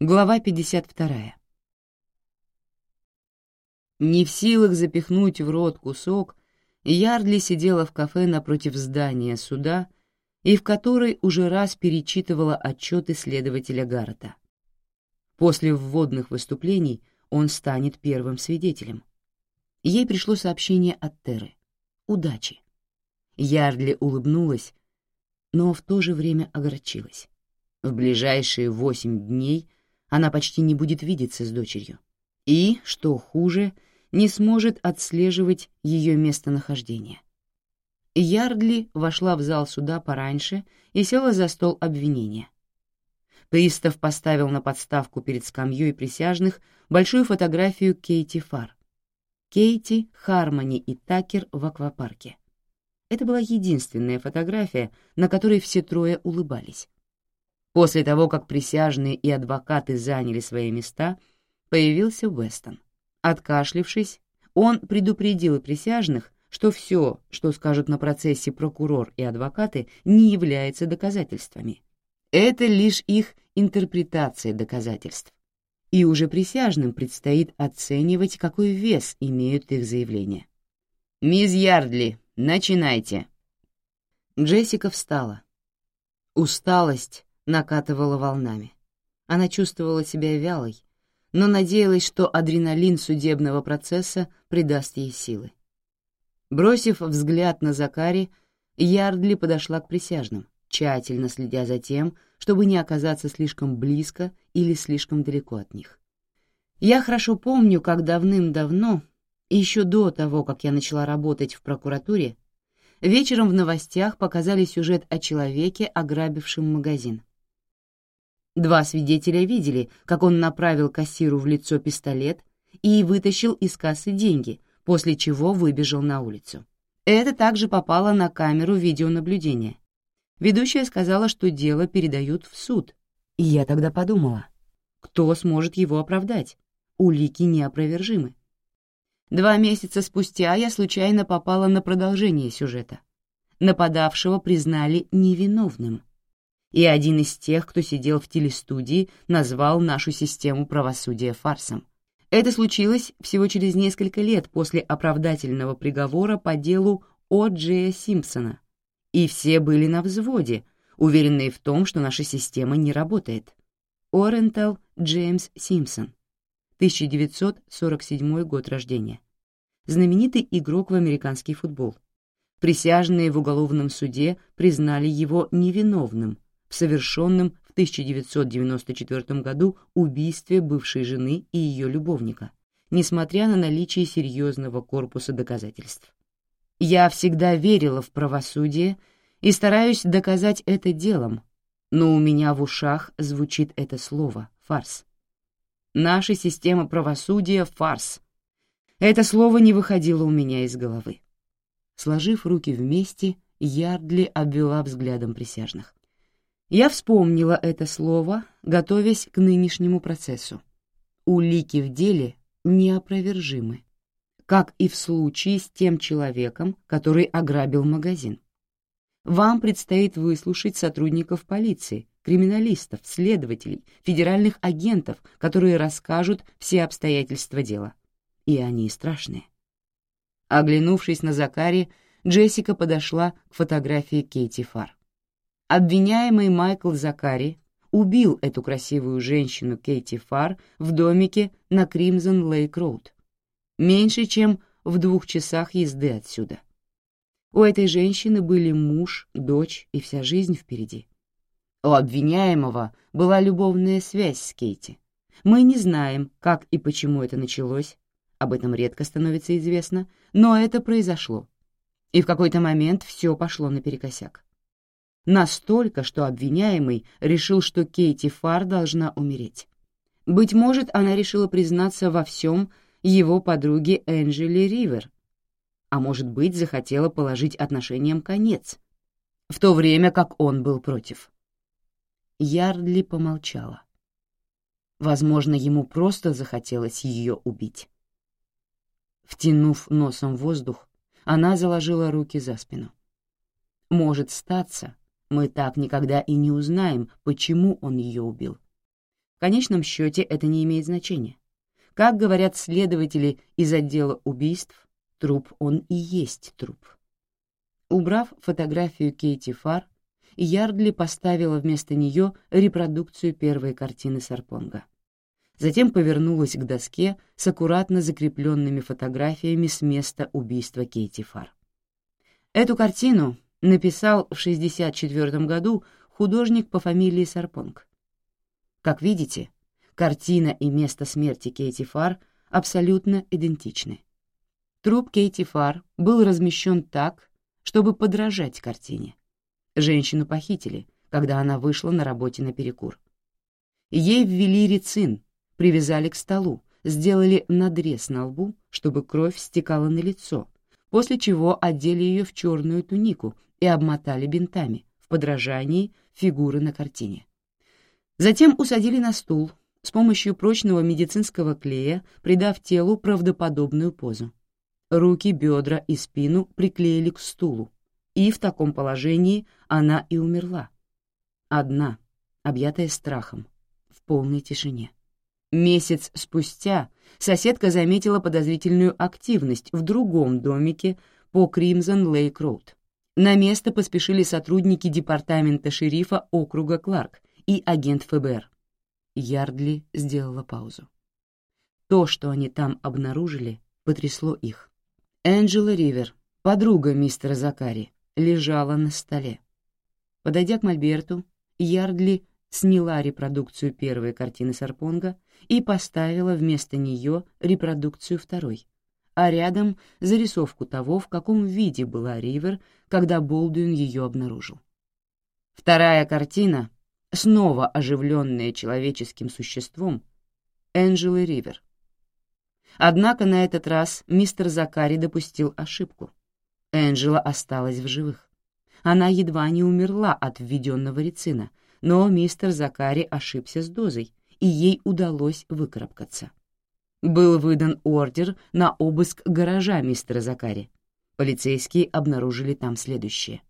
Глава 52. Не в силах запихнуть в рот кусок, Ярдли сидела в кафе напротив здания суда и в которой уже раз перечитывала отчеты следователя Гаррета. После вводных выступлений он станет первым свидетелем. Ей пришло сообщение от Терры. Удачи. Ярдли улыбнулась, но в то же время огорчилась. В ближайшие 8 дней она почти не будет видеться с дочерью. И, что хуже, не сможет отслеживать ее местонахождение. Ярдли вошла в зал суда пораньше и села за стол обвинения. Пристав поставил на подставку перед скамьей присяжных большую фотографию Кейти Фарр. Кейти, Хармони и Такер в аквапарке. Это была единственная фотография, на которой все трое улыбались. После того, как присяжные и адвокаты заняли свои места, появился Уэстон. Откашлившись, он предупредил присяжных, что все, что скажут на процессе прокурор и адвокаты, не является доказательствами. Это лишь их интерпретация доказательств. И уже присяжным предстоит оценивать, какой вес имеют их заявления. «Мисс Ярдли, начинайте». Джессика встала. Усталость накатывала волнами. Она чувствовала себя вялой, но надеялась, что адреналин судебного процесса придаст ей силы. Бросив взгляд на Закари, Ярдли подошла к присяжным, тщательно следя за тем, чтобы не оказаться слишком близко или слишком далеко от них. Я хорошо помню, как давным-давно, еще до того, как я начала работать в прокуратуре, вечером в новостях показали сюжет о человеке, ограбившем магазин. 2 свидетеля видели, как он направил кассиру в лицо пистолет и вытащил из кассы деньги, после чего выбежал на улицу. Это также попало на камеру видеонаблюдения. Ведущая сказала, что дело передают в суд. И я тогда подумала, кто сможет его оправдать? Улики неопровержимы. 2 месяца спустя я случайно попала на продолжение сюжета. Нападавшего признали невиновным. И один из тех, кто сидел в телестудии, назвал нашу систему правосудия фарсом. Это случилось всего через несколько лет после оправдательного приговора по делу О. Джея Симпсона. И все были на взводе, уверенные в том, что наша система не работает. Орентал Джеймс Симпсон, 1947 год рождения. Знаменитый игрок в американский футбол. Присяжные в уголовном суде признали его невиновным в совершенном в 1994 году убийстве бывшей жены и ее любовника, несмотря на наличие серьезного корпуса доказательств. Я всегда верила в правосудие и стараюсь доказать это делом, но у меня в ушах звучит это слово — фарс. Наша система правосудия — фарс. Это слово не выходило у меня из головы. Сложив руки вместе, Ярдли обвела взглядом присяжных. Я вспомнила это слово, готовясь к нынешнему процессу. Улики в деле неопровержимы, как и в случае с тем человеком, который ограбил магазин. Вам предстоит выслушать сотрудников полиции, криминалистов, следователей, федеральных агентов, которые расскажут все обстоятельства дела. И они страшные. Оглянувшись на Закари, Джессика подошла к фотографии Кейти Фарр. Обвиняемый Майкл Закари убил эту красивую женщину Кейти Фарр в домике на Кримзон-Лейк-Роуд, меньше чем в 2 часах езды отсюда. У этой женщины были муж, дочь и вся жизнь впереди. У обвиняемого была любовная связь с Кейти. Мы не знаем, как и почему это началось, об этом редко становится известно, но это произошло. И в какой-то момент все пошло наперекосяк. Настолько, что обвиняемый решил, что Кейти Фарр должна умереть. Быть может, она решила признаться во всем его подруге Энджели Ривер, а может быть, захотела положить отношениям конец, в то время как он был против. Ярдли помолчала. Возможно, ему просто захотелось ее убить. Втянув носом воздух, она заложила руки за спину. Может статься, мы так никогда и не узнаем, почему он ее убил. конечном счете это не имеет значения. Как говорят следователи из отдела убийств, труп он и есть труп. Убрав фотографию Кейти Фарр, Ярдли поставила вместо нее репродукцию первой картины Сарпонга. Затем повернулась к доске с аккуратно закрепленными фотографиями с места убийства Кейти Фарр. Эту картину написал в 1964 году художник по фамилии Сарпонг. Как видите, картина и место смерти Кейти Фарр абсолютно идентичны. Труп Кейти Фарр был размещен так, чтобы подражать картине. Женщину похитили, когда она вышла на работе на перекур. Ей ввели рицин, привязали к столу, сделали надрез на лбу, чтобы кровь стекала на лицо, после чего одели ее в черную тунику и обмотали бинтами, в подражании фигуры на картине. Затем усадили на стул, с помощью прочного медицинского клея придав телу правдоподобную позу. Руки, бедра и спину приклеили к стулу, и в таком положении она и умерла. Одна, объятая страхом, в полной тишине. Месяц спустя соседка заметила подозрительную активность в другом домике по Кримзон-Лейк-Роуд. На место поспешили сотрудники департамента шерифа округа Кларк и агент ФБР. Ярдли сделала паузу. То, что они там обнаружили, потрясло их. Энджела Ривер, подруга мистера Закари, лежала на столе. Подойдя к мольберту, Ярдли сняла репродукцию первой картины Сарпонга и поставила вместо нее репродукцию второй, а рядом зарисовку того, в каком виде была Ривер, когда Болдуин ее обнаружил. Вторая картина, снова оживленная человеческим существом, Энджелы Ривер. Однако на этот раз мистер Закари допустил ошибку. Энджела осталась в живых. Она едва не умерла от введенного рицина, но мистер Закари ошибся с дозой, и ей удалось выкарабкаться. Был выдан ордер на обыск гаража мистера Закари. Полицейские обнаружили там следующее.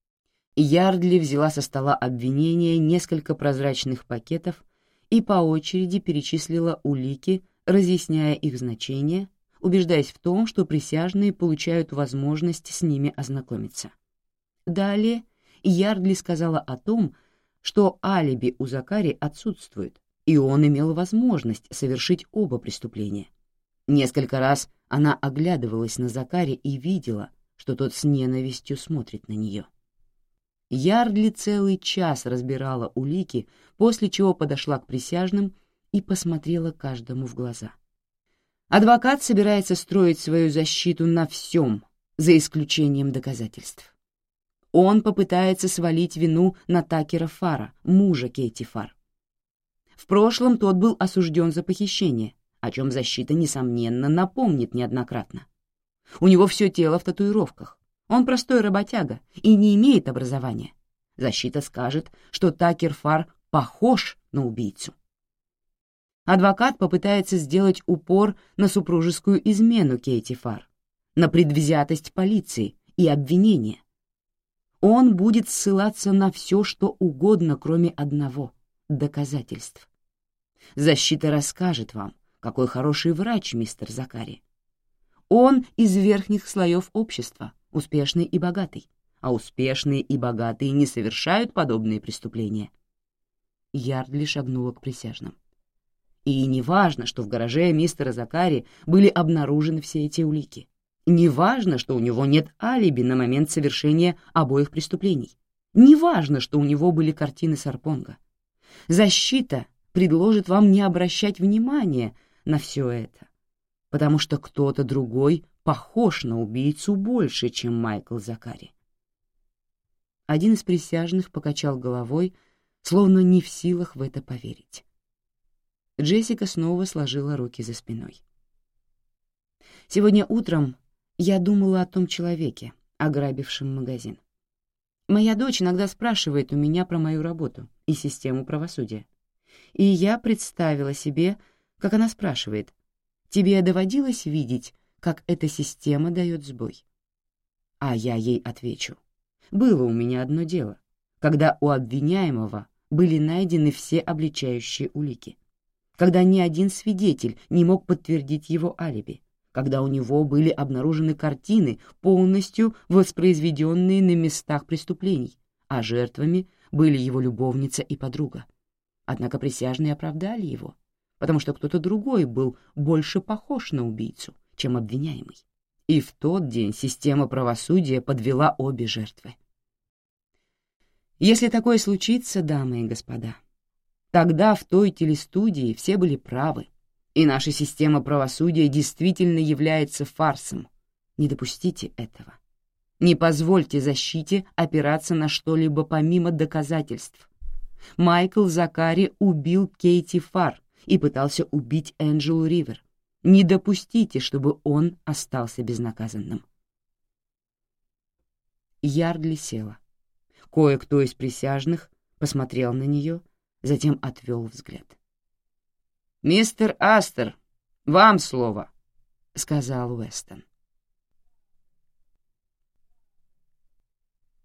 Ярдли взяла со стола обвинения несколько прозрачных пакетов и по очереди перечислила улики, разъясняя их значение, убеждаясь в том, что присяжные получают возможность с ними ознакомиться. Далее Ярдли сказала о том, что алиби у Закари отсутствует, и он имел возможность совершить оба преступления. Несколько раз она оглядывалась на Закари и видела, что тот с ненавистью смотрит на нее. Ярдли целый час разбирала улики, после чего подошла к присяжным и посмотрела каждому в глаза. Адвокат собирается строить свою защиту на всем, за исключением доказательств. Он попытается свалить вину на Такера Фарра, мужа Кейти Фарр. В прошлом тот был осужден за похищение, о чем защита, несомненно, напомнит неоднократно. У него все тело в татуировках. Он простой работяга и не имеет образования. Защита скажет, что Такер Фарр похож на убийцу. Адвокат попытается сделать упор на супружескую измену Кейти Фарр, на предвзятость полиции и обвинения. Он будет ссылаться на все, что угодно, кроме одного — доказательств. Защита расскажет вам, какой хороший врач мистер Закари. Он из верхних слоев общества, успешный и богатый, а успешные и богатые не совершают подобные преступления. Ярдли шагнула к присяжным. И не важно, что в гараже мистера Закари были обнаружены все эти улики. Не важно, что у него нет алиби на момент совершения обоих преступлений. Не важно, что у него были картины Сарпонга. Защита предложит вам не обращать внимания на все это, потому что кто-то другой похож на убийцу больше, чем Майкл Закари. Один из присяжных покачал головой, словно не в силах в это поверить. Джессика снова сложила руки за спиной. Сегодня утром я думала о том человеке, ограбившем магазин. Моя дочь иногда спрашивает у меня про мою работу и систему правосудия. И я представила себе, как она спрашивает: «Тебе доводилось видеть, как эта система дает сбой?» А я ей отвечу: «Было у меня одно дело, когда у обвиняемого были найдены все обличающие улики. когда ни один свидетель не мог подтвердить его алиби, когда у него были обнаружены картины, полностью воспроизведенные на местах преступлений, а жертвами были его любовница и подруга. Однако присяжные оправдали его, потому что кто-то другой был больше похож на убийцу, чем обвиняемый. И в тот день система правосудия подвела обе жертвы. Если такое случится, дамы и господа, тогда в той телестудии все были правы, и наша система правосудия действительно является фарсом. Не допустите этого. Не позвольте защите опираться на что-либо помимо доказательств. Майкл Закари убил Кейти Фарр и пытался убить Энджелу Ривер. Не допустите, чтобы он остался безнаказанным. Ярдли села. Кое-кто из присяжных посмотрел на нее, затем отвел взгляд. «Мистер Астер, вам слово», — сказал Уэстон.